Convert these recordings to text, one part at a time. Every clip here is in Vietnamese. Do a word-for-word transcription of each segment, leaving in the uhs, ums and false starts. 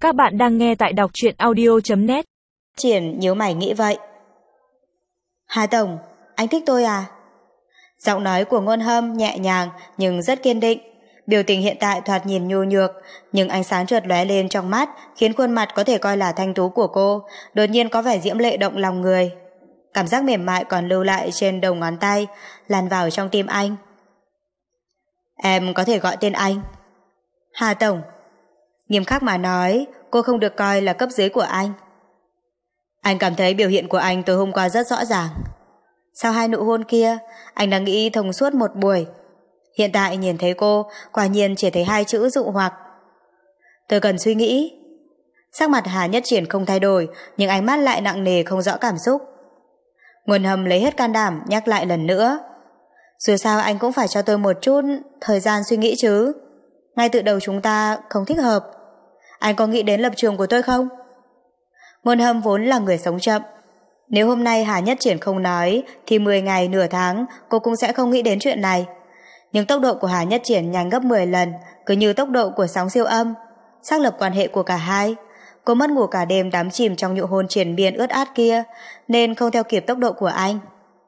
Các bạn đang nghe tại đọc truyện audio chấm net. Triển nhíu mày nghĩ vậy. Hà Tổng, anh thích tôi à? Giọng nói của Ngôn Hâm nhẹ nhàng nhưng rất kiên định. Biểu tình hiện tại thoạt nhìn nhu nhược, nhưng ánh sáng chợt lóe lên trong mắt khiến khuôn mặt có thể coi là thanh tú của cô đột nhiên có vẻ diễm lệ động lòng người. Cảm giác mềm mại còn lưu lại trên đầu ngón tay lan vào trong tim anh. Em có thể gọi tên anh. Hà Tổng. Nghiêm khắc mà nói, cô không được coi là cấp dưới của anh. Anh cảm thấy biểu hiện của anh tối hôm qua rất rõ ràng. Sau hai nụ hôn kia, anh đã nghĩ thông suốt một buổi. Hiện tại nhìn thấy cô, quả nhiên chỉ thấy hai chữ dụ hoặc. Tôi cần suy nghĩ. Sắc mặt Hà Nhất Triển không thay đổi, nhưng ánh mắt lại nặng nề không rõ cảm xúc. Ngôn Hâm lấy hết can đảm nhắc lại lần nữa. Dù sao anh cũng phải cho tôi một chút thời gian suy nghĩ chứ. Ngay từ đầu chúng ta không thích hợp. Anh có nghĩ đến lập trường của tôi không? Ngôn Hâm vốn là người sống chậm. Nếu hôm nay Hà Nhất Triển không nói thì mười ngày nửa tháng cô cũng sẽ không nghĩ đến chuyện này. Nhưng tốc độ của Hà Nhất Triển nhanh gấp mười lần, cứ như tốc độ của sóng siêu âm, xác lập quan hệ của cả hai. Cô mất ngủ cả đêm đắm chìm trong nụ hôn triền miên ướt át kia, nên không theo kịp tốc độ của anh.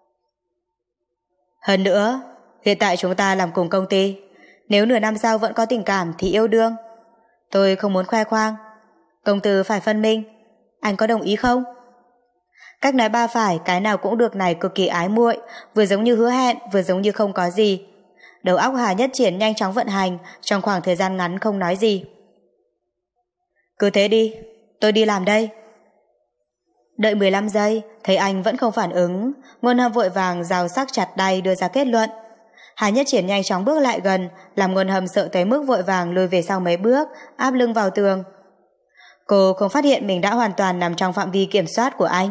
Hơn nữa, hiện tại chúng ta làm cùng công ty. Nếu nửa năm sau vẫn có tình cảm thì yêu đương. Tôi không muốn khoe khoang. Công tư phải phân minh. Anh có đồng ý không? Cách nói ba phải, cái nào cũng được này cực kỳ ái muội, vừa giống như hứa hẹn, vừa giống như không có gì. Đầu óc Hà Nhất Triển nhanh chóng vận hành, trong khoảng thời gian ngắn không nói gì. Cứ thế đi, tôi đi làm đây. Đợi mười lăm giây, thấy anh vẫn không phản ứng, Ngôn Hâm vội vàng rào sắc chặt đay đưa ra kết luận. Hà Nhất Triển nhanh chóng bước lại gần, làm Ngôn Hâm sợ tới mức vội vàng lùi về sau mấy bước, áp lưng vào tường. Cô không phát hiện mình đã hoàn toàn nằm trong phạm vi kiểm soát của anh.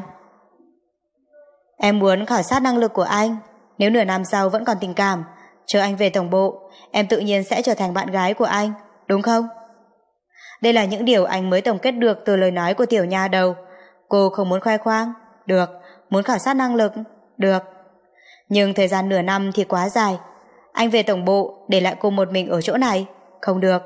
Em muốn khảo sát năng lực của anh. Nếu nửa năm sau vẫn còn tình cảm, chờ anh về tổng bộ, em tự nhiên sẽ trở thành bạn gái của anh, đúng không? Đây là những điều anh mới tổng kết được từ lời nói của tiểu nha đầu. Cô không muốn khoe khoang, được. Muốn khảo sát năng lực, được. Nhưng thời gian nửa năm thì quá dài. Anh về tổng bộ để lại cô một mình ở chỗ này, không được.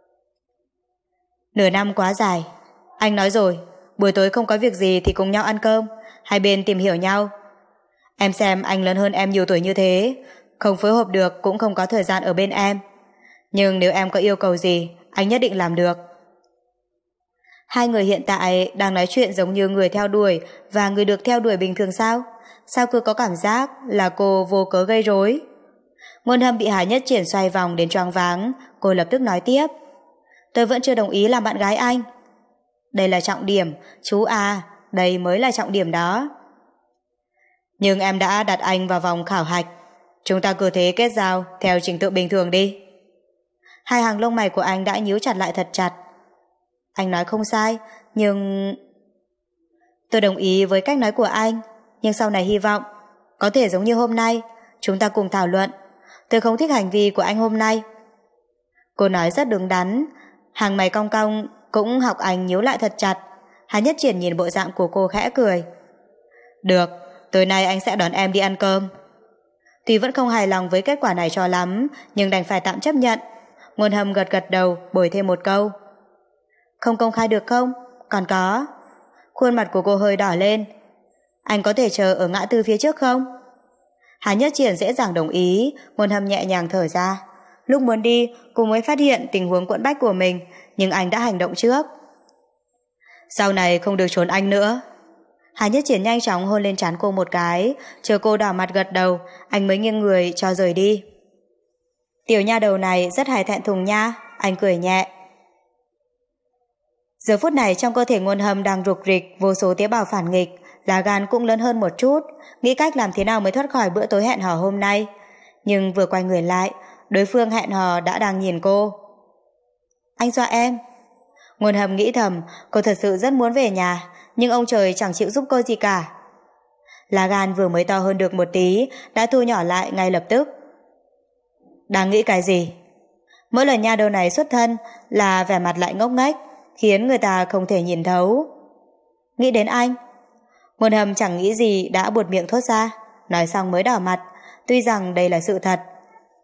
Nửa năm quá dài. Anh nói rồi, buổi tối không có việc gì thì cùng nhau ăn cơm, hai bên tìm hiểu nhau. Em xem anh lớn hơn em nhiều tuổi như thế, không phối hợp được cũng không có thời gian ở bên em. Nhưng nếu em có yêu cầu gì, anh nhất định làm được. Hai người hiện tại đang nói chuyện giống như người theo đuổi và người được theo đuổi bình thường sao? Sao cứ có cảm giác là cô vô cớ gây rối? Ngôn Hâm bị Hà Nhất Triển xoay vòng đến choáng váng, cô lập tức nói tiếp. Tôi vẫn chưa đồng ý làm bạn gái anh. Đây là trọng điểm, chú à, đây mới là trọng điểm đó. Nhưng em đã đặt anh vào vòng khảo hạch. Chúng ta cứ thế kết giao theo trình tự bình thường đi. Hai hàng lông mày của anh đã nhíu chặt lại thật chặt. Anh nói không sai, nhưng... Tôi đồng ý với cách nói của anh, nhưng sau này hy vọng có thể giống như hôm nay, chúng ta cùng thảo luận. Tôi không thích hành vi của anh hôm nay. Cô nói rất đứng đắn, hàng mày cong cong cũng học anh nhíu lại thật chặt. Hà Nhất Triển nhìn bộ dạng của cô khẽ cười. Được, tối nay anh sẽ đón em đi ăn cơm. Tuy vẫn không hài lòng với kết quả này cho lắm, nhưng đành phải tạm chấp nhận. Ngôn Hâm gật gật đầu, bồi thêm một câu. Không công khai được không? Còn có. Khuôn mặt của cô hơi đỏ lên. Anh có thể chờ ở ngã tư phía trước không? Hà Nhất Triển dễ dàng đồng ý. Ngôn Hâm nhẹ nhàng thở ra. Lúc muốn đi, cô mới phát hiện tình huống quẫn bách của mình, nhưng anh đã hành động trước. Sau này không được trốn anh nữa. Hà Nhất Triển nhanh chóng hôn lên trán cô một cái, chờ cô đỏ mặt gật đầu, anh mới nghiêng người cho rời đi. Tiểu nha đầu này rất hài thẹn thùng nha, anh cười nhẹ. Giờ phút này trong cơ thể Ngôn Hâm đang rục rịch vô số tế bào phản nghịch, lá gan cũng lớn hơn một chút, nghĩ cách làm thế nào mới thoát khỏi bữa tối hẹn hò hôm nay. Nhưng vừa quay người lại, đối phương hẹn hò đã đang nhìn cô. Anh dọa em. Ngôn Hâm nghĩ thầm, cô thật sự rất muốn về nhà, nhưng ông trời chẳng chịu giúp cô gì cả. Lá gan vừa mới to hơn được một tí, đã thu nhỏ lại ngay lập tức. Đang nghĩ cái gì? Mỗi lần nha đầu này xuất thân là vẻ mặt lại ngốc nghếch, khiến người ta không thể nhìn thấu. Nghĩ đến anh. Ngôn Hâm chẳng nghĩ gì đã buột miệng thốt ra, nói xong mới đỏ mặt, tuy rằng đây là sự thật.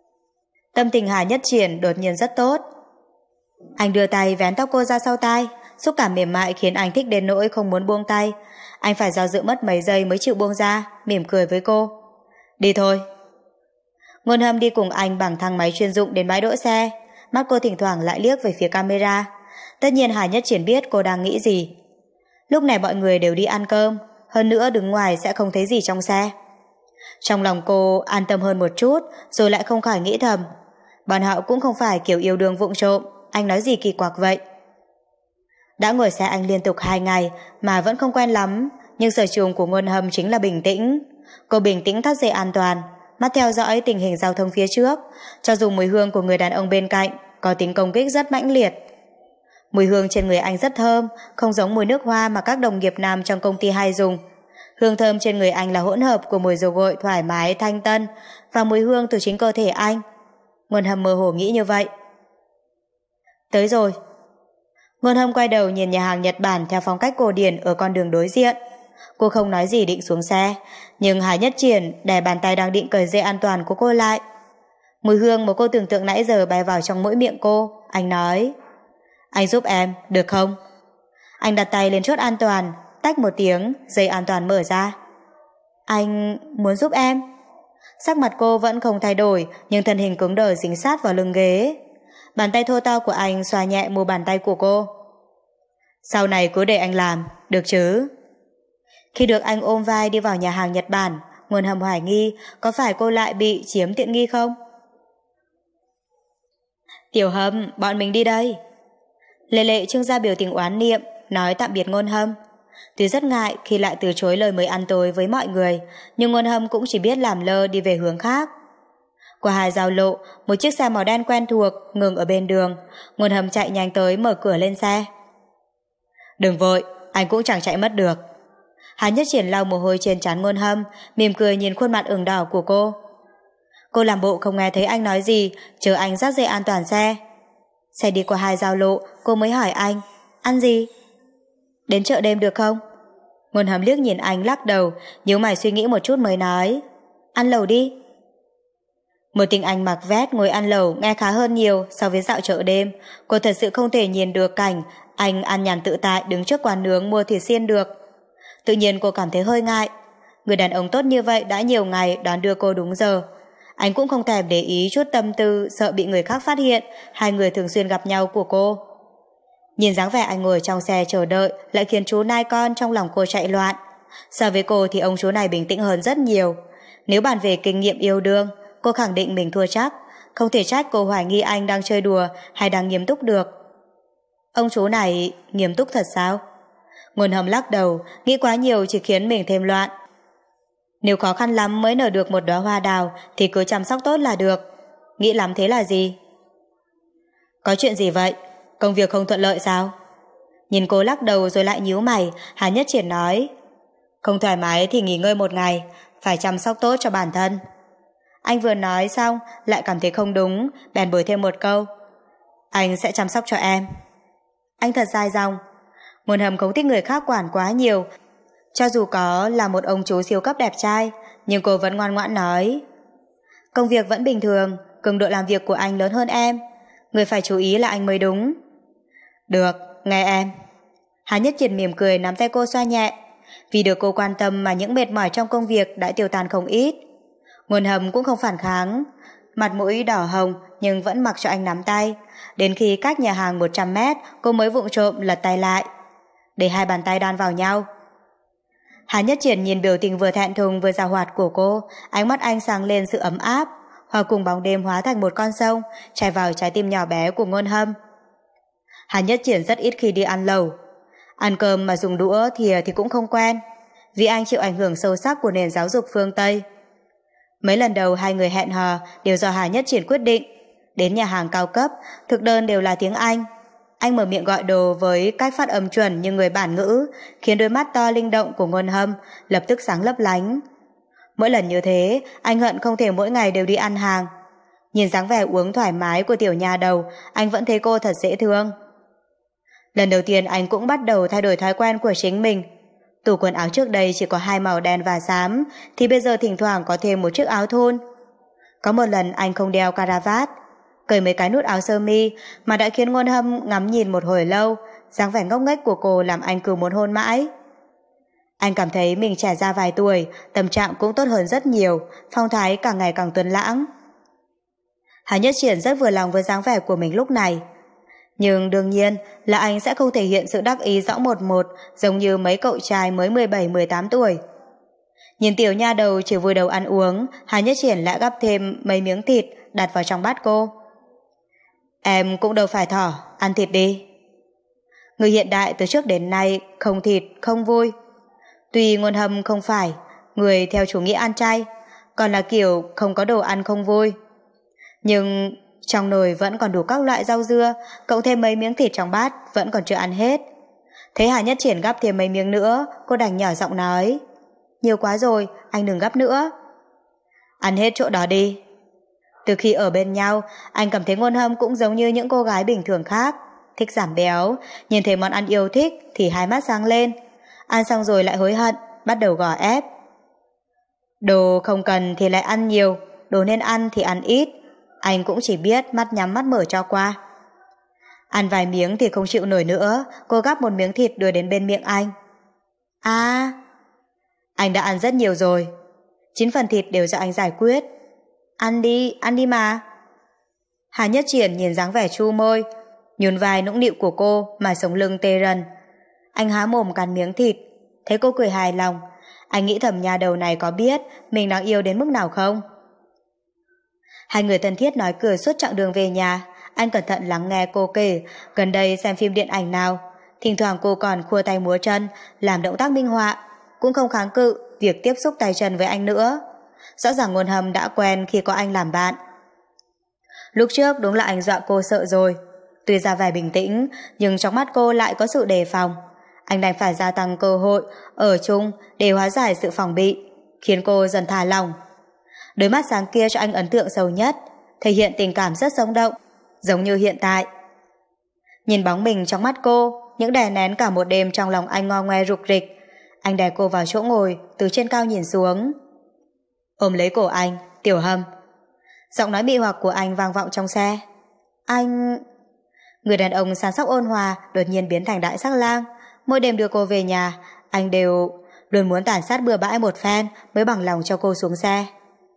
Tâm tình Hà Nhất Triển đột nhiên rất tốt. Anh đưa tay vén tóc cô ra sau tai, xúc cảm mềm mại khiến anh thích đến nỗi không muốn buông tay. Anh phải do dự mất mấy giây mới chịu buông ra, mỉm cười với cô. Đi thôi. Ngôn Hâm đi cùng anh bằng thang máy chuyên dụng đến bãi đỗ xe. Mắt cô thỉnh thoảng lại liếc về phía camera. Tất nhiên Hà Nhất Triển biết cô đang nghĩ gì. Lúc này mọi người đều đi ăn cơm, hơn nữa đứng ngoài sẽ không thấy gì trong xe. Trong lòng cô an tâm hơn một chút, rồi lại không khỏi nghĩ thầm, bọn họ cũng không phải kiểu yêu đương vụng trộm, anh nói gì kỳ quặc vậy. Đã ngồi xe anh liên tục hai ngày mà vẫn không quen lắm, nhưng sở trường của Ngôn Hâm chính là bình tĩnh. Cô bình tĩnh thắt dây an toàn, mắt theo dõi tình hình giao thông phía trước, cho dù mùi hương của người đàn ông bên cạnh có tính công kích rất mãnh liệt. Mùi hương trên người anh rất thơm, không giống mùi nước hoa mà các đồng nghiệp nam trong công ty hay dùng. Hương thơm trên người anh là hỗn hợp của mùi dầu gội thoải mái thanh tân và mùi hương từ chính cơ thể anh. Ngôn Hâm mơ hồ nghĩ như vậy. Tới rồi. Ngôn Hâm quay đầu nhìn nhà hàng Nhật Bản theo phong cách cổ điển ở con đường đối diện. Cô không nói gì định xuống xe, nhưng Hà Nhất Triển đè bàn tay đang định cởi dây an toàn của cô lại. Mùi hương mà cô tưởng tượng nãy giờ bay vào trong mũi miệng cô. Anh nói, anh giúp em, được không? Anh đặt tay lên chốt an toàn, tách một tiếng, dây an toàn mở ra. Anh muốn giúp em? Sắc mặt cô vẫn không thay đổi, nhưng thân hình cứng đờ dính sát vào lưng ghế. Bàn tay thô to của anh xoa nhẹ mu bàn tay của cô. Sau này cứ để anh làm, được chứ? Khi được anh ôm vai đi vào nhà hàng Nhật Bản, Ngôn Hâm hoài nghi có phải cô lại bị chiếm tiện nghi không? Tiểu Hâm, bọn mình đi đây. Lệ Lệ trưng ra biểu tình oán niệm, nói tạm biệt Ngôn Hâm. Tuy rất ngại khi lại từ chối lời mời ăn tối với mọi người, nhưng Ngôn Hâm cũng chỉ biết làm lơ đi về hướng khác. Qua hai giao lộ, một chiếc xe màu đen quen thuộc ngừng ở bên đường. Ngôn Hâm chạy nhanh tới mở cửa lên xe. Đừng vội, anh cũng chẳng chạy mất được. Hà Nhất Triển lau mồ hôi trên trán Ngôn Hâm, mỉm cười nhìn khuôn mặt ửng đỏ của cô. Cô làm bộ không nghe thấy anh nói gì, chờ anh dắt dây an toàn xe. Xe đi qua hai giao lộ, cô mới hỏi anh, ăn gì? Đến chợ đêm được không? Ngôn Hâm liếc nhìn anh lắc đầu, nhíu mày suy nghĩ một chút mới nói, ăn lẩu đi. Một tình anh mặc vest ngồi ăn lẩu nghe khá hơn nhiều so với dạo chợ đêm. Cô thật sự không thể nhìn được cảnh anh ăn nhàn tự tại đứng trước quán nướng mua thịt xiên được. Tự nhiên cô cảm thấy hơi ngại. Người đàn ông tốt như vậy đã nhiều ngày đón đưa cô đúng giờ. Anh cũng không thèm để ý chút tâm tư sợ bị người khác phát hiện hai người thường xuyên gặp nhau của cô. Nhìn dáng vẻ anh ngồi trong xe chờ đợi lại khiến chú nai con trong lòng cô chạy loạn. So với cô thì ông chú này bình tĩnh hơn rất nhiều. Nếu bàn về kinh nghiệm yêu đương, cô khẳng định mình thua chắc. Không thể trách cô hoài nghi anh đang chơi đùa hay đang nghiêm túc được. Ông chú này nghiêm túc thật sao? Ngôn Hâm lắc đầu, nghĩ quá nhiều chỉ khiến mình thêm loạn. Nếu khó khăn lắm mới nở được một đóa hoa đào thì cứ chăm sóc tốt là được. Nghĩ lắm thế là gì? Có chuyện gì vậy? Công việc không thuận lợi sao? Nhìn cô lắc đầu rồi lại nhíu mày, Hà Nhất Triển nói, không thoải mái thì nghỉ ngơi một ngày, phải chăm sóc tốt cho bản thân. Anh vừa nói xong lại cảm thấy không đúng, bèn bồi thêm một câu, anh sẽ chăm sóc cho em. Anh thật dài dòng. Ngôn Hâm không thích người khác quản quá nhiều, cho dù có là một ông chú siêu cấp đẹp trai, nhưng cô vẫn ngoan ngoãn nói, công việc vẫn bình thường, cường độ làm việc của anh lớn hơn em, người phải chú ý là anh mới đúng. Được, nghe em. Hà Nhất Triển mỉm cười nắm tay cô xoa nhẹ. Vì được cô quan tâm mà những mệt mỏi trong công việc đã tiêu tan không ít. Ngôn Hâm cũng không phản kháng, mặt mũi đỏ hồng nhưng vẫn mặc cho anh nắm tay. Đến khi cách nhà hàng một trăm mét, cô mới vụng trộm lật tay lại, để hai bàn tay đan vào nhau. Hà Nhất Triển nhìn biểu tình vừa thẹn thùng vừa giàu hoạt của cô, ánh mắt anh sáng lên sự ấm áp, hòa cùng bóng đêm hóa thành một con sông chảy vào trái tim nhỏ bé của Ngôn Hâm. Hà Nhất Triển rất ít khi đi ăn lẩu. Ăn cơm mà dùng đũa thìa thì cũng không quen, vì anh chịu ảnh hưởng sâu sắc của nền giáo dục phương Tây. Mấy lần đầu hai người hẹn hò đều do Hà Nhất Triển quyết định. Đến nhà hàng cao cấp, thực đơn đều là tiếng Anh. Anh mở miệng gọi đồ với cách phát âm chuẩn như người bản ngữ, khiến đôi mắt to linh động của Ngôn Hâm lập tức sáng lấp lánh. Mỗi lần như thế, anh hận không thể mỗi ngày đều đi ăn hàng. Nhìn dáng vẻ uống thoải mái của tiểu nha đầu, anh vẫn thấy cô thật dễ thương. Lần đầu tiên anh cũng bắt đầu thay đổi thói quen của chính mình. Tủ quần áo trước đây chỉ có hai màu đen và xám, thì bây giờ thỉnh thoảng có thêm một chiếc áo thun. Có một lần anh không đeo caravat, cởi mấy cái nút áo sơ mi mà đã khiến Ngôn Hâm ngắm nhìn một hồi lâu, dáng vẻ ngốc nghếch của cô làm anh cứ muốn hôn mãi. Anh cảm thấy mình trẻ ra vài tuổi, tâm trạng cũng tốt hơn rất nhiều, phong thái càng ngày càng tuấn lãng. Hà Nhất Triển rất vừa lòng với dáng vẻ của mình lúc này. Nhưng đương nhiên là anh sẽ không thể hiện sự đắc ý rõ một một giống như mấy cậu trai mới mười bảy mười tám tuổi. Nhìn tiểu nha đầu chỉ vui đầu ăn uống, Hà Nhất Triển lại gắp thêm mấy miếng thịt đặt vào trong bát cô. Em cũng đâu phải thỏ, ăn thịt đi. Người hiện đại từ trước đến nay không thịt không vui. Tuy Ngôn Hâm không phải người theo chủ nghĩa ăn chay, còn là kiểu không có đồ ăn không vui, nhưng trong nồi vẫn còn đủ các loại rau dưa, cộng thêm mấy miếng thịt trong bát vẫn còn chưa ăn hết. Thấy Hà Nhất Triển gắp thêm mấy miếng nữa, cô đành nhỏ giọng nói, nhiều quá rồi, anh đừng gắp nữa. Ăn hết chỗ đó đi. Từ khi ở bên nhau, anh cảm thấy Ngôn Hâm cũng giống như những cô gái bình thường khác, thích giảm béo, nhìn thấy món ăn yêu thích thì hai mắt sáng lên, ăn xong rồi lại hối hận, bắt đầu gò ép. Đồ không cần thì lại ăn nhiều, đồ nên ăn thì ăn ít. Anh cũng chỉ biết mắt nhắm mắt mở cho qua. Ăn vài miếng thì không chịu nổi nữa, cô gắp một miếng thịt đưa đến bên miệng anh. À, anh đã ăn rất nhiều rồi, chín phần thịt đều do anh giải quyết. Ăn đi, ăn đi mà. Hà Nhất Triển nhìn dáng vẻ chu môi, nhún vai nũng nịu của cô mà sống lưng tê rần. Anh há mồm cắn miếng thịt, thấy cô cười hài lòng. Anh nghĩ thầm nhà đầu này có biết mình đáng yêu đến mức nào không? Hai người thân thiết nói cười suốt chặng đường về nhà. Anh cẩn thận lắng nghe cô kể gần đây xem phim điện ảnh nào. Thỉnh thoảng cô còn khua tay múa chân, làm động tác minh họa, cũng không kháng cự việc tiếp xúc tay chân với anh nữa. Rõ ràng Ngôn Hâm đã quen khi có anh làm bạn. Lúc trước đúng là anh dọa cô sợ rồi. Tuy ra vẻ bình tĩnh, nhưng trong mắt cô lại có sự đề phòng. Anh đành phải gia tăng cơ hội ở chung để hóa giải sự phòng bị, khiến cô dần thả lỏng. Đôi mắt sáng kia cho anh ấn tượng sâu nhất, thể hiện tình cảm rất sống động, giống như hiện tại. Nhìn bóng mình trong mắt cô, những đè nén cả một đêm trong lòng anh ngo ngoe rục rịch. Anh đè cô vào chỗ ngồi, từ trên cao nhìn xuống. Ôm lấy cổ anh, Tiểu Hâm. Giọng nói mị hoặc của anh vang vọng trong xe. Anh... Người đàn ông săn sóc ôn hòa đột nhiên biến thành đại sắc lang. Mỗi đêm đưa cô về nhà, anh đều luôn muốn tàn sát bừa bãi một phen mới bằng lòng cho cô xuống xe.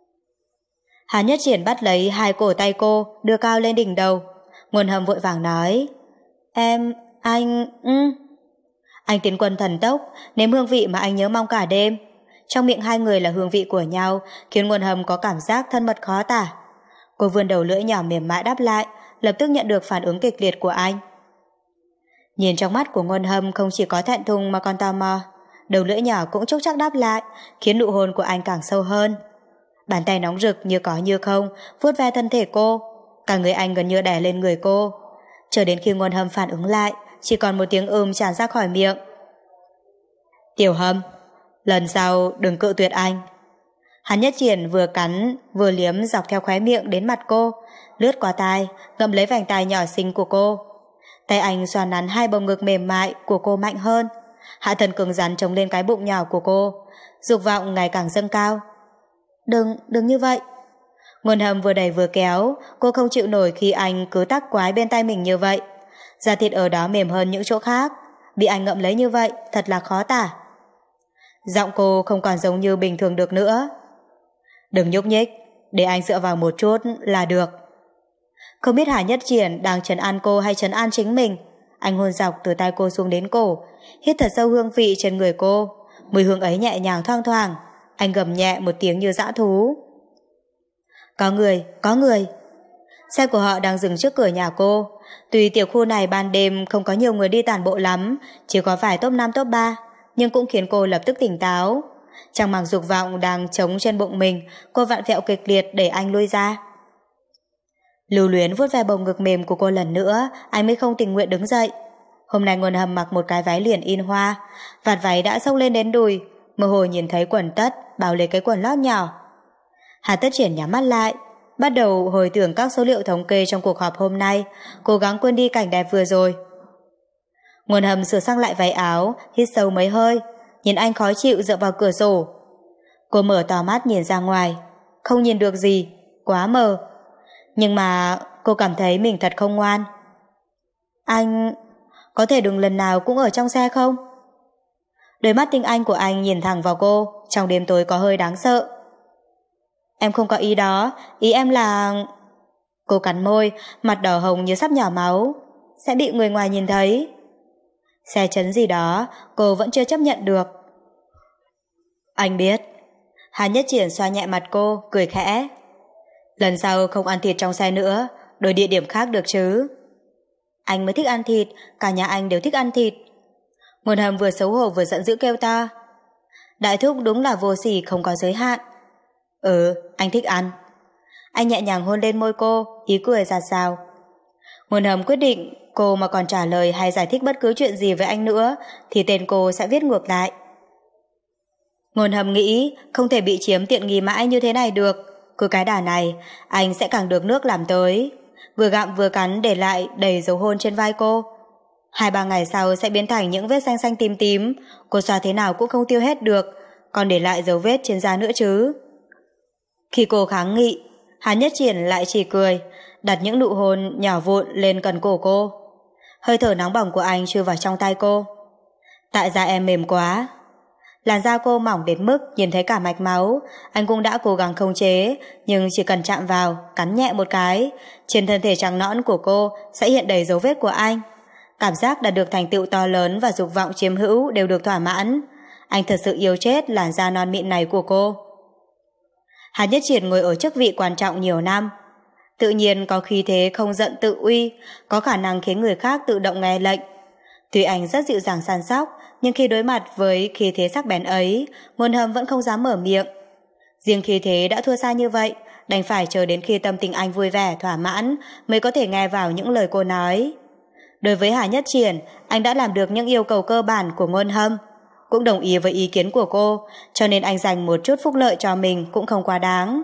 Hà Nhất Triển bắt lấy hai cổ tay cô, đưa cao lên đỉnh đầu. Ngôn Hâm vội vàng nói, Em, anh... Ừ. Anh tiến quân thần tốc, nếm hương vị mà anh nhớ mong cả đêm. Trong miệng hai người là hương vị của nhau, khiến Ngôn Hâm có cảm giác thân mật khó tả. Cô vươn đầu lưỡi nhỏ mềm mại đáp lại, lập tức nhận được phản ứng kịch liệt của anh. Nhìn trong mắt của Ngôn Hâm không chỉ có thẹn thùng mà còn tò mò. Đầu lưỡi nhỏ cũng chốc chắc đáp lại, khiến nụ hôn của anh càng sâu hơn. Bàn tay nóng rực như có như không vuốt ve thân thể cô, cả người anh gần như đè lên người cô. Chờ đến khi Ngôn Hâm phản ứng lại, chỉ còn một tiếng ừm tràn ra khỏi miệng. Tiểu Hâm, lần sau đừng cự tuyệt anh. Hắn Nhất Triển vừa cắn vừa liếm dọc theo khóe miệng đến mặt cô, lướt qua tai, ngậm lấy vành tai nhỏ xinh của cô. Tay anh xoa nắn hai bông ngực mềm mại của cô mạnh hơn, hạ thân cứng rắn chống lên cái bụng nhỏ của cô, dục vọng ngày càng dâng cao. Đừng, đừng như vậy. Ngôn Hâm vừa đẩy vừa kéo, cô không chịu nổi khi anh cứ tác quái bên tay mình như vậy. Da thịt ở đó mềm hơn những chỗ khác, bị anh ngậm lấy như vậy thật là khó tả. Giọng cô không còn giống như bình thường được nữa. Đừng nhúc nhích, để anh dựa vào một chút là được. Không biết Hà Nhất Triển đang trấn an cô hay trấn an chính mình. Anh hôn dọc từ tay cô xuống đến cổ, hít thật sâu hương vị trên người cô. Mùi hương ấy nhẹ nhàng thoang thoảng. Anh gầm nhẹ một tiếng như dã thú. Có người, có người. Xe của họ đang dừng trước cửa nhà cô. Tuy tiểu khu này ban đêm không có nhiều người đi tản bộ lắm, chỉ có vài top năm top ba, nhưng cũng khiến cô lập tức tỉnh táo. Chẳng màng dục vọng đang trống trên bụng mình, cô vặn vẹo kịch liệt để anh lui ra. Lưu luyến vuốt ve bầu ngực mềm của cô lần nữa, anh mới không tình nguyện đứng dậy. Hôm nay Ngôn Hâm mặc một cái váy liền in hoa, vạt váy đã xốc lên đến đùi, mơ hồ nhìn thấy quần tất bao lấy cái quần lót nhỏ. Hà Tất Triển nhắm mắt lại, bắt đầu hồi tưởng các số liệu thống kê trong cuộc họp hôm nay, cố gắng quên đi cảnh đẹp vừa rồi. Ngôn Hâm sửa sang lại váy áo, hít sâu mấy hơi, nhìn anh khó chịu dựa vào cửa sổ. Cô mở to mắt nhìn ra ngoài, không nhìn được gì, quá mờ. Nhưng mà cô cảm thấy mình thật không ngoan. Anh... có thể đừng lần nào cũng ở trong xe không? Đôi mắt tinh anh của anh nhìn thẳng vào cô, trong đêm tối có hơi đáng sợ. Em không có ý đó, ý em là... Cô cắn môi, mặt đỏ hồng như sắp nhỏ máu. Sẽ bị người ngoài nhìn thấy. Xe chấn gì đó, cô vẫn chưa chấp nhận được. Anh biết. Hà Nhất Triển xoa nhẹ mặt cô, cười khẽ. Lần sau không ăn thịt trong xe nữa, đổi địa điểm khác được chứ? Anh mới thích ăn thịt, cả nhà anh đều thích ăn thịt. Ngôn Hâm vừa xấu hổ vừa giận dữ kêu to. Đại thúc đúng là vô sỉ không có giới hạn. Ừ, anh thích ăn. Anh nhẹ nhàng hôn lên môi cô, ý cười giạt rào. Ngôn Hâm quyết định cô mà còn trả lời hay giải thích bất cứ chuyện gì với anh nữa thì tên cô sẽ viết ngược lại. Ngôn Hâm nghĩ không thể bị chiếm tiện nghi mãi như thế này được. Cứ cái đà này, anh sẽ càng được nước làm tới. Vừa gặm vừa cắn để lại đầy dấu hôn trên vai cô. Hai ba ngày sau sẽ biến thành những vết xanh xanh tím tím, cô xoa thế nào cũng không tiêu hết được, còn để lại dấu vết trên da nữa chứ. Khi cô kháng nghị, Hà Nhất Triển lại chỉ cười, đặt những nụ hôn nhỏ vụn lên cần cổ cô. Hơi thở nóng bỏng của anh chui vào trong tay cô. Tại da em mềm quá. Làn da cô mỏng đến mức nhìn thấy cả mạch máu, anh cũng đã cố gắng khống chế, nhưng chỉ cần chạm vào, cắn nhẹ một cái, trên thân thể trắng nõn của cô sẽ hiện đầy dấu vết của anh. Cảm giác đạt được thành tựu to lớn và dục vọng chiếm hữu đều được thỏa mãn. Anh thật sự yêu chết làn da non mịn này của cô. Hà Nhất Triển ngồi ở chức vị quan trọng nhiều năm, tự nhiên có khí thế không giận tự uy, có khả năng khiến người khác tự động nghe lệnh. Tuy anh rất dịu dàng săn sóc, nhưng khi đối mặt với khí thế sắc bén ấy, Ngôn Hâm vẫn không dám mở miệng. Riêng khí thế đã thua xa như vậy, đành phải chờ đến khi tâm tình anh vui vẻ, thỏa mãn mới có thể nghe vào những lời cô nói. Đối với Hà Nhất Triển, anh đã làm được những yêu cầu cơ bản của Ngôn Hâm, cũng đồng ý với ý kiến của cô, cho nên anh dành một chút phúc lợi cho mình cũng không quá đáng.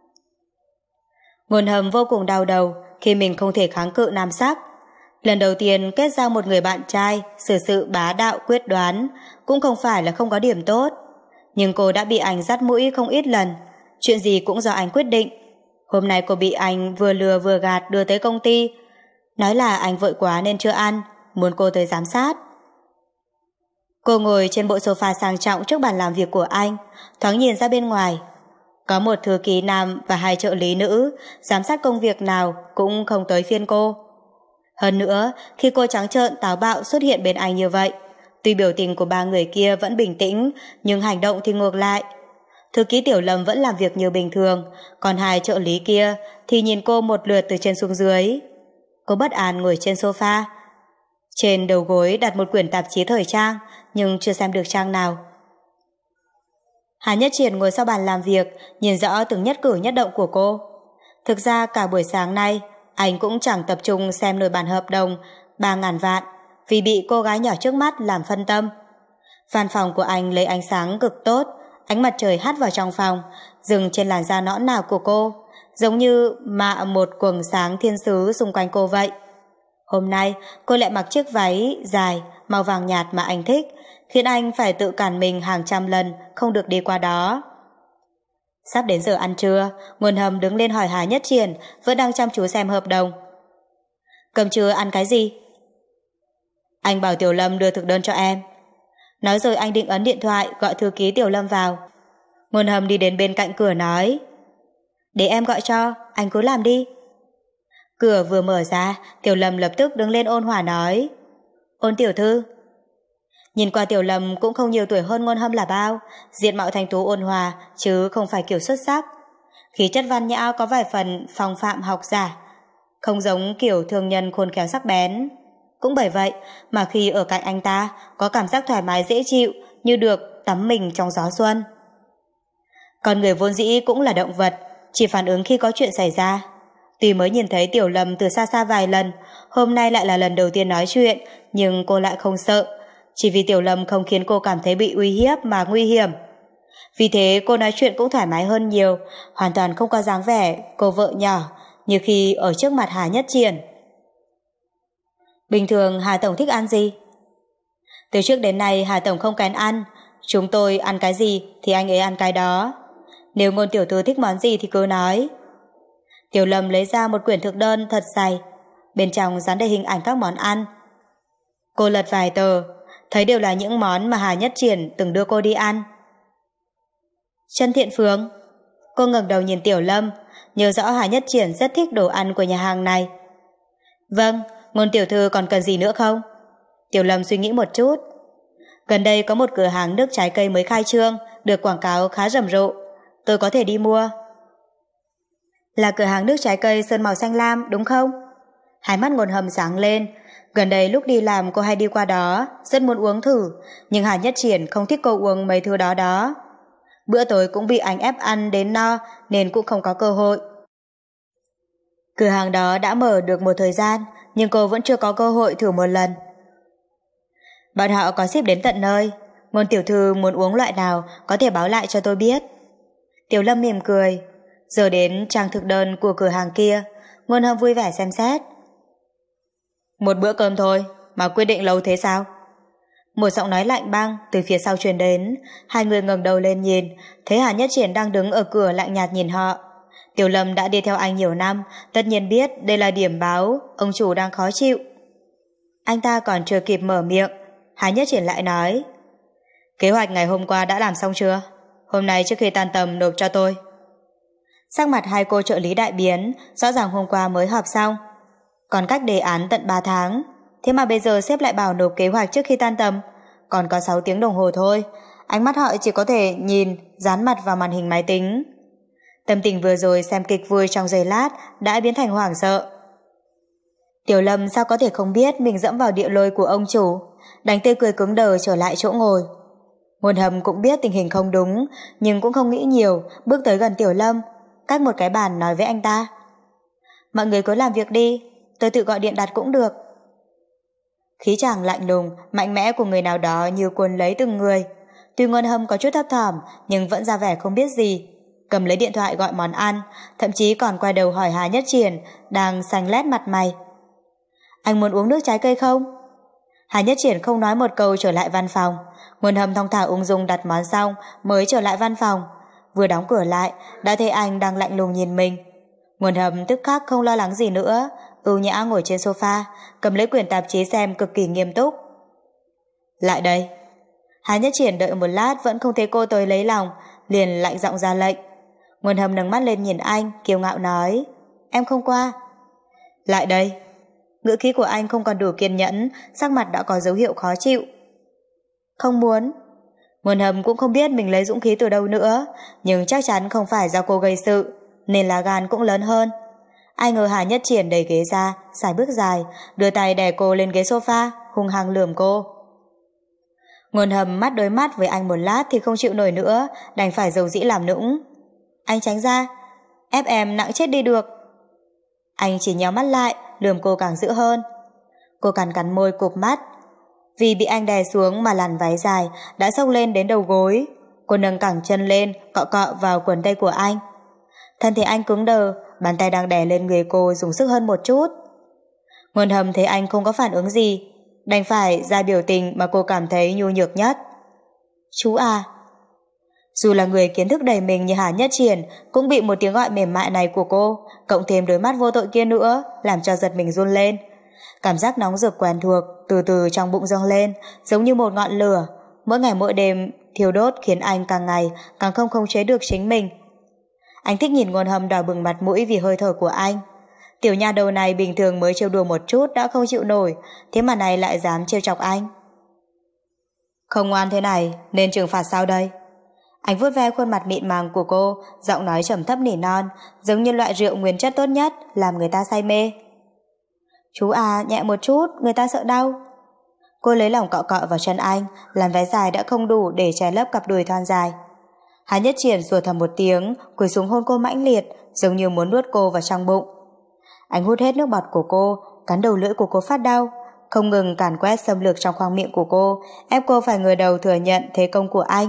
Ngôn Hâm vô cùng đau đầu khi mình không thể kháng cự nam sắc. Lần đầu tiên kết giao một người bạn trai xử sự bá đạo quyết đoán, cũng không phải là không có điểm tốt. Nhưng cô đã bị anh dắt mũi không ít lần, chuyện gì cũng do anh quyết định. Hôm nay cô bị anh vừa lừa vừa gạt đưa tới công ty, nói là anh vội quá nên chưa ăn, muốn cô tới giám sát. Cô ngồi trên bộ sofa sang trọng trước bàn làm việc của anh, thoáng nhìn ra bên ngoài. Có một thư ký nam và hai trợ lý nữ, giám sát công việc nào cũng không tới phiên cô. Hơn nữa, khi cô trắng trợn táo bạo xuất hiện bên anh như vậy, tuy biểu tình của ba người kia vẫn bình tĩnh, nhưng hành động thì ngược lại. Thư ký Tiểu Lâm vẫn làm việc như bình thường, còn hai trợ lý kia thì nhìn cô một lượt từ trên xuống dưới. Cô bất an ngồi trên sofa. Trên đầu gối đặt một quyển tạp chí thời trang, nhưng chưa xem được trang nào. Hà Nhất Triển ngồi sau bàn làm việc, nhìn rõ từng nhất cử nhất động của cô. Thực ra cả buổi sáng nay, anh cũng chẳng tập trung xem nổi bản hợp đồng ba ngàn vạn, vì bị cô gái nhỏ trước mắt làm phân tâm. Văn phòng của anh lấy ánh sáng cực tốt, ánh mặt trời hắt vào trong phòng, dừng trên làn da nõn nà của cô, giống như mạ một quầng sáng thiên sứ xung quanh cô vậy. Hôm nay, cô lại mặc chiếc váy dài, màu vàng nhạt mà anh thích, khiến anh phải tự cản mình hàng trăm lần không được đi qua đó. Sắp đến giờ ăn trưa, Ngôn Hâm đứng lên hỏi Hà Nhất Triển, vẫn đang chăm chú xem hợp đồng. Cơm trưa ăn cái gì? Anh bảo Tiểu Lâm đưa thực đơn cho em. Nói rồi anh định ấn điện thoại gọi thư ký Tiểu Lâm vào. Ngôn Hâm đi đến bên cạnh cửa nói, để em gọi cho, anh cứ làm đi. Cửa vừa mở ra, Tiểu Lâm lập tức đứng lên ôn hòa nói, Ôn tiểu thư. Nhìn qua Tiểu Lâm cũng không nhiều tuổi hơn Ngôn Hâm là bao, diện mạo thanh tú ôn hòa chứ không phải kiểu xuất sắc. Khí chất văn nhã có vài phần phong phạm học giả, không giống kiểu thương nhân khôn khéo sắc bén. Cũng bởi vậy mà khi ở cạnh anh ta có cảm giác thoải mái dễ chịu, như được tắm mình trong gió xuân. Con người vốn dĩ cũng là động vật, chỉ phản ứng khi có chuyện xảy ra. Tuy mới nhìn thấy Tiểu Lâm từ xa xa vài lần, hôm nay lại là lần đầu tiên nói chuyện, nhưng cô lại không sợ, chỉ vì Tiểu Lâm không khiến cô cảm thấy bị uy hiếp mà nguy hiểm. Vì thế cô nói chuyện cũng thoải mái hơn nhiều, hoàn toàn không có dáng vẻ cô vợ nhỏ như khi ở trước mặt Hà Nhất Triển. Bình thường Hà Tổng thích ăn gì? Từ trước đến nay Hà Tổng không kén ăn, chúng tôi ăn cái gì thì anh ấy ăn cái đó. Nếu Ngôn tiểu thư thích món gì thì cứ nói. Tiểu Lâm lấy ra một quyển thực đơn thật dày, bên trong dán đầy hình ảnh các món ăn. Cô lật vài tờ, thấy đều là những món mà Hà Nhất Triển từng đưa cô đi ăn. Trân Thiện Phương. Cô ngẩng đầu nhìn Tiểu Lâm, nhớ rõ Hà Nhất Triển rất thích đồ ăn của nhà hàng này. Vâng, Ngôn tiểu thư còn cần gì nữa không? Tiểu Lâm suy nghĩ một chút. Gần đây có một cửa hàng nước trái cây mới khai trương, được quảng cáo khá rầm rộ. Tôi có thể đi mua. Là cửa hàng nước trái cây sơn màu xanh lam, đúng không? Hai mắt Ngôn Hâm sáng lên. Gần đây lúc đi làm cô hay đi qua đó, rất muốn uống thử, nhưng Hà Nhất Triển không thích cô uống mấy thứ đó đó. Bữa tối cũng bị anh ép ăn đến no, nên cũng không có cơ hội. Cửa hàng đó đã mở được một thời gian, nhưng cô vẫn chưa có cơ hội thử một lần. Bọn họ có ship đến tận nơi. Ngôn tiểu thư muốn uống loại nào có thể báo lại cho tôi biết. Tiểu Lâm mỉm cười. Giờ đến trang thực đơn của cửa hàng kia. Ngôn Hâm vui vẻ xem xét. Một bữa cơm thôi mà quyết định lâu thế sao? Một giọng nói lạnh băng từ phía sau truyền đến. Hai người ngẩng đầu lên nhìn, thấy Hà Nhất Triển đang đứng ở cửa lạnh nhạt nhìn họ. Tiểu Lâm đã đi theo anh nhiều năm, tất nhiên biết đây là điểm báo ông chủ đang khó chịu. Anh ta còn chưa kịp mở miệng, Hà Nhất Triển lại nói: Kế hoạch ngày hôm qua đã làm xong chưa? Hôm nay trước khi tan tầm nộp cho tôi. Sắc mặt hai cô trợ lý đại biến, rõ ràng hôm qua mới họp xong, còn cách đề án tận ba tháng, thế mà bây giờ sếp lại bảo nộp kế hoạch trước khi tan tầm, còn có sáu tiếng đồng hồ thôi. Ánh mắt họ chỉ có thể nhìn dán mặt vào màn hình máy tính. Tâm tình vừa rồi xem kịch vui trong giây lát đã biến thành hoảng sợ. Tiểu Lâm sao có thể không biết mình dẫm vào địa lôi của ông chủ, đánh tê cười cứng đờ trở lại chỗ ngồi. Ngôn Hâm cũng biết tình hình không đúng, nhưng cũng không nghĩ nhiều, bước tới gần Tiểu Lâm, cách một cái bàn nói với anh ta: Mọi người cứ làm việc đi, tôi tự gọi điện đặt cũng được. Khí chàng lạnh lùng, mạnh mẽ của người nào đó như cuốn lấy từng người. Tuy Ngôn Hâm có chút thấp thỏm, nhưng vẫn ra vẻ không biết gì, cầm lấy điện thoại gọi món ăn, thậm chí còn quay đầu hỏi Hà Nhất Triển đang xanh lét mặt mày: Anh muốn uống nước trái cây không? Hà Nhất Triển không nói một câu trở lại văn phòng. Ngôn Hâm thong thả ung dung đặt món xong mới trở lại văn phòng. Vừa đóng cửa lại đã thấy anh đang lạnh lùng nhìn mình. Ngôn Hâm tức khắc không lo lắng gì nữa, ưu nhã ngồi trên sofa, cầm lấy quyển tạp chí xem cực kỳ nghiêm túc. Lại đây. Hà Nhất Triển đợi một lát vẫn không thấy cô tới lấy lòng, liền lạnh giọng ra lệnh. Ngôn Hâm nâng mắt lên nhìn anh, kiêu ngạo nói: Em không qua. Lại đây. Ngữ khí của anh không còn đủ kiên nhẫn, sắc mặt đã có dấu hiệu khó chịu. Không muốn. Ngôn Hâm cũng không biết mình lấy dũng khí từ đâu nữa, nhưng chắc chắn không phải do cô gây sự, nên là gan cũng lớn hơn. Ai ngờ Hà Nhất Triển đẩy ghế ra, xài bước dài, đưa tay đè cô lên ghế sofa, hung hăng lườm cô. Ngôn Hâm mắt đối mắt với anh một lát thì không chịu nổi nữa, đành phải dầu dĩ làm nũng. Anh tránh ra, ép em nặng chết đi được. Anh chỉ nhéo mắt lại, lườm cô càng dữ hơn. Cô cắn cắn môi cụp mắt. Vì bị anh đè xuống mà làn váy dài đã xốc lên đến đầu gối. Cô nâng cẳng chân lên, cọ cọ vào quần tây của anh. Thân thể anh cứng đờ, bàn tay đang đè lên người cô dùng sức hơn một chút. Ngôn Hâm thấy anh không có phản ứng gì, đành phải ra biểu tình mà cô cảm thấy nhu nhược nhất. Chú à. Dù là người kiến thức đầy mình như Hà Nhất Triển, cũng bị một tiếng gọi mềm mại này của cô, cộng thêm đôi mắt vô tội kia nữa, làm cho giật mình run lên. Cảm giác nóng rực quen thuộc từ từ trong bụng dâng lên, giống như một ngọn lửa, mỗi ngày mỗi đêm thiêu đốt, khiến anh càng ngày càng không khống chế được chính mình. Anh thích nhìn Ngôn Hâm đỏ bừng mặt mũi vì hơi thở của anh. Tiểu nha đầu này bình thường mới trêu đùa một chút đã không chịu nổi, thế mà này lại dám trêu chọc anh. Không ngoan thế này nên trừng phạt sao đây? Anh vuốt ve khuôn mặt mịn màng của cô, giọng nói trầm thấp nỉ non, giống như loại rượu nguyên chất tốt nhất, làm người ta say mê. Chú à, nhẹ một chút, người ta sợ đau. Cô lấy lòng cọ cọ vào chân anh, làn váy dài đã không đủ để che lấp cặp đùi thon dài. Hà Nhất Triển rủa thầm một tiếng, cúi xuống hôn cô mãnh liệt, giống như muốn nuốt cô vào trong bụng. Anh hút hết nước bọt của cô, cắn đầu lưỡi của cô phát đau, không ngừng càn quét xâm lược trong khoang miệng của cô, ép cô phải ngửa đầu thừa nhận thế công của anh.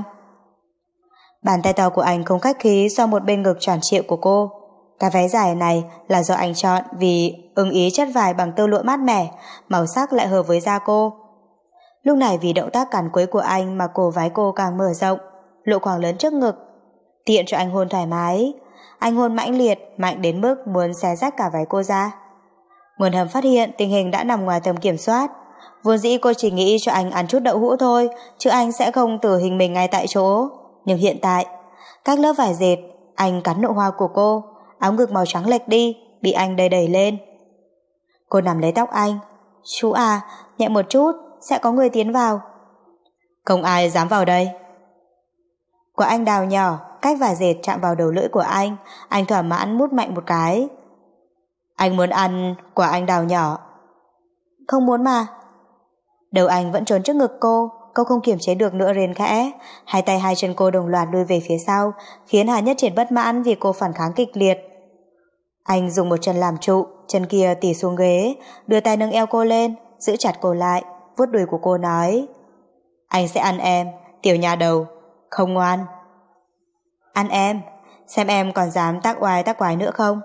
Bàn tay to của anh không khách khí so một bên ngực tròn trịa của cô. Cái váy dài này là do anh chọn vì ưng ý chất vải bằng tơ lụa mát mẻ, màu sắc lại hợp với da cô. Lúc này vì động tác cản quấy của anh mà cổ váy cô càng mở rộng, lộ khoảng lớn trước ngực, tiện cho anh hôn thoải mái. Anh hôn mãnh liệt, mạnh đến mức muốn xé rách cả váy cô ra. Ngôn Hâm phát hiện tình hình đã nằm ngoài tầm kiểm soát, Vốn dĩ cô chỉ nghĩ cho anh ăn chút đậu hũ thôi, chứ anh sẽ không tử hình mình ngay tại chỗ. Nhưng hiện tại, cách lớp vải dệt, anh cắn nụ hoa của cô, áo ngực màu trắng lệch đi, bị anh đẩy đẩy lên. Cô nắm lấy tóc anh. Chú à, nhẹ một chút, sẽ có người tiến vào. Không ai dám vào đây. Quả anh đào nhỏ, cách vải dệt chạm vào đầu lưỡi của anh, anh thỏa mãn mút mạnh một cái. Anh muốn ăn quả anh đào nhỏ. Không muốn mà. Đầu anh vẫn trốn trước ngực cô, cô không kiềm chế được nữa rên khẽ, hai tay hai chân cô đồng loạt lùi về phía sau, khiến Hà Nhất Triển bất mãn vì cô phản kháng kịch liệt. Anh dùng một chân làm trụ, chân kia tì xuống ghế, đưa tay nâng eo cô lên, giữ chặt cô lại, vuốt đùi của cô nói: Anh sẽ ăn em, tiểu nhà đầu, không ngoan. Ăn em, xem em còn dám tác oai tác quái nữa không.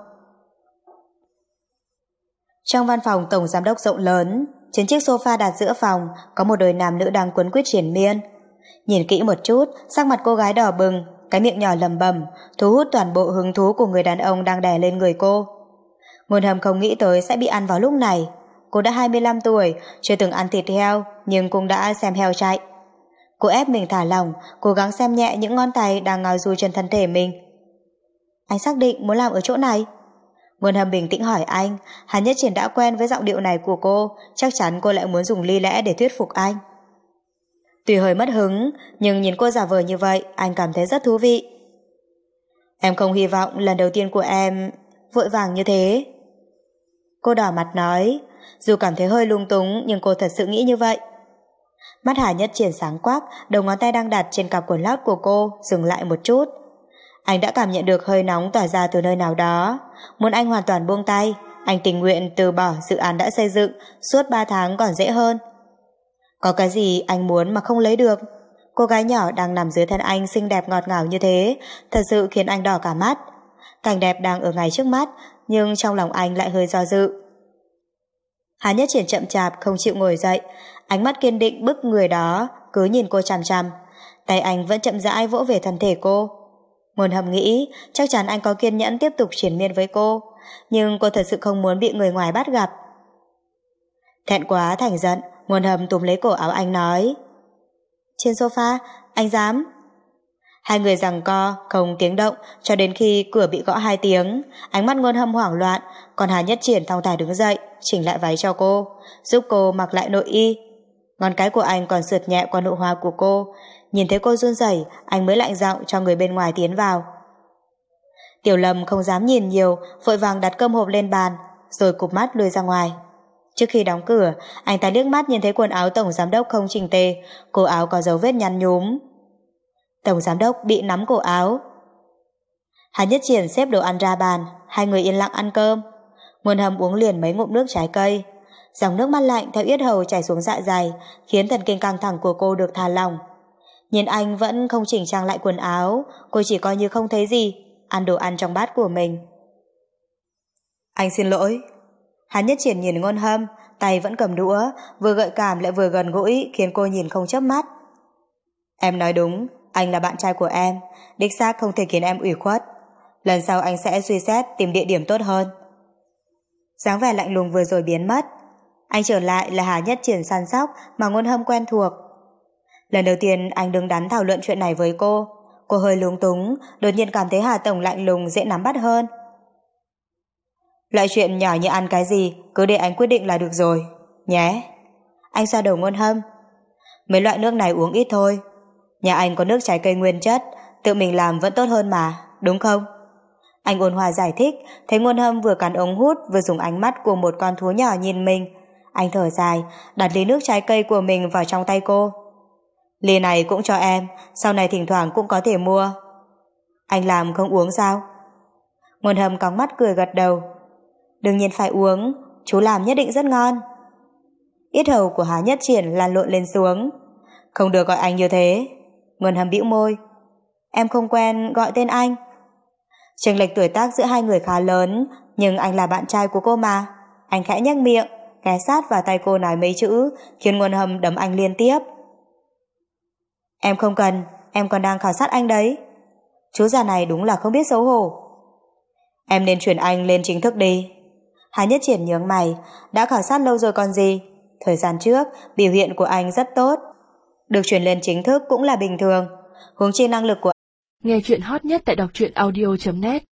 Trong văn phòng tổng giám đốc rộng lớn, trên chiếc sofa đặt giữa phòng có một đôi nam nữ đang quấn quýt triền miên. Nhìn kỹ một chút, sắc mặt cô gái đỏ bừng, cái miệng nhỏ lầm bầm, thu hút toàn bộ hứng thú của người đàn ông đang đè lên người cô. Ngôn Hâm không nghĩ tới sẽ bị ăn vào lúc này. Cô đã hai mươi lăm tuổi, chưa từng ăn thịt heo, nhưng cũng đã xem heo chạy. Cô ép mình thả lỏng, cố gắng xem nhẹ những ngón tay đang ngao du trên thân thể mình. Anh xác định muốn làm ở chỗ này? Ngôn Hâm bình tĩnh hỏi anh. Hà Nhất Triển đã quen với giọng điệu này của cô, chắc chắn cô lại muốn dùng lý lẽ để thuyết phục anh. Tuy hơi mất hứng, nhưng nhìn cô giả vờ như vậy, anh cảm thấy rất thú vị. Em không hy vọng lần đầu tiên của em vội vàng như thế. Cô đỏ mặt nói, dù cảm thấy hơi lung túng nhưng cô thật sự nghĩ như vậy. Mắt Hà Nhất Triển sáng quắc, đầu ngón tay đang đặt trên cặp quần lót của cô dừng lại một chút. Anh đã cảm nhận được hơi nóng tỏa ra từ nơi nào đó. Muốn anh hoàn toàn buông tay, anh tình nguyện từ bỏ dự án đã xây dựng suốt ba tháng còn dễ hơn. Có cái gì anh muốn mà không lấy được? Cô gái nhỏ đang nằm dưới thân anh xinh đẹp ngọt ngào như thế, thật sự khiến anh đỏ cả mắt. Cảnh đẹp đang ở ngay trước mắt, nhưng trong lòng anh lại hơi do dự. Hà Nhất Triển chậm chạp không chịu ngồi dậy, ánh mắt kiên định bức người đó cứ nhìn cô chằm chằm. Tay anh vẫn chậm rãi vỗ về thân thể cô. Ngôn Hâm nghĩ chắc chắn anh có kiên nhẫn tiếp tục triền miên với cô, nhưng cô thật sự không muốn bị người ngoài bắt gặp. Thẹn quá thành giận, Ngôn Hâm túm lấy cổ áo anh nói: Trên sofa, anh dám? Hai người giằng co không tiếng động cho đến khi cửa bị gõ hai tiếng. Ánh mắt Ngôn Hâm hoảng loạn, còn Hà Nhất Triển thong thả đứng dậy, chỉnh lại váy cho cô, giúp cô mặc lại nội y. Ngón cái của anh còn sượt nhẹ qua nụ hoa của cô. Nhìn thấy cô run rẩy, anh mới lạnh giọng cho người bên ngoài tiến vào. Tiểu Lâm không dám nhìn nhiều, vội vàng đặt cơm hộp lên bàn, rồi cụp mắt lùi ra ngoài. Trước khi đóng cửa, anh ta liếc mắt nhìn thấy quần áo tổng giám đốc không chỉnh tề, cổ áo có dấu vết nhăn nhúm. Tổng giám đốc bị nắm cổ áo. Hà Nhất Triển xếp đồ ăn ra bàn, hai người yên lặng ăn cơm. Ngôn Hâm uống liền mấy ngụm nước trái cây, dòng nước mắt lạnh theo yết hầu chảy xuống dạ dày, khiến thần kinh căng thẳng của cô được thả lỏng. Nhìn anh vẫn không chỉnh trang lại quần áo, cô chỉ coi như không thấy gì, ăn đồ ăn trong bát của mình. Anh xin lỗi. Hà Nhất Triển nhìn Ngôn Hâm, tay vẫn cầm đũa, vừa gợi cảm lại vừa gần gũi, khiến cô nhìn không chớp mắt. Em nói đúng, anh là bạn trai của em, đích xác không thể khiến em ủy khuất. Lần sau anh sẽ suy xét tìm địa điểm tốt hơn. Dáng vẻ lạnh lùng vừa rồi biến mất. Anh trở lại là Hà Nhất Triển săn sóc mà Ngôn Hâm quen thuộc. Lần đầu tiên anh đứng đắn thảo luận chuyện này với cô, cô hơi lúng túng, đột nhiên cảm thấy Hà Tổng lạnh lùng dễ nắm bắt hơn. Loại chuyện nhỏ như ăn cái gì cứ để anh quyết định là được rồi, nhé. Anh xoa đầu Ngôn Hâm. Mấy loại nước này uống ít thôi. Nhà anh có nước trái cây nguyên chất, tự mình làm vẫn tốt hơn mà, đúng không? Anh ôn hòa giải thích, thấy Ngôn Hâm vừa cắn ống hút vừa dùng ánh mắt của một con thú nhỏ nhìn mình. Anh thở dài, đặt ly nước trái cây của mình vào trong tay cô. Ly này cũng cho em, sau này thỉnh thoảng cũng có thể mua. Anh làm không uống sao? Ngôn Hâm cong mắt cười gật đầu. Đương nhiên phải uống, chú làm nhất định rất ngon. Yết hầu của Hà Nhất Triển lan lộn lên xuống. Không được gọi anh như thế. Ngôn Hâm bĩu môi. Em không quen gọi tên anh. Chênh lệch tuổi tác giữa hai người khá lớn, nhưng anh là bạn trai của cô mà. Anh khẽ nhếch miệng, ghé sát vào tay cô nói mấy chữ, khiến Ngôn Hâm đấm anh liên tiếp. Em không cần, em còn đang khảo sát anh đấy. Chú già này đúng là không biết xấu hổ. Em nên chuyển anh lên chính thức đi. Hà Nhất Triển nhướng mày, đã khảo sát lâu rồi còn gì. Thời gian trước, biểu hiện của anh rất tốt. Được chuyển lên chính thức cũng là bình thường. Huống chi năng lực của Nghe chuyện hot nhất tại đọc truyện audio chấm net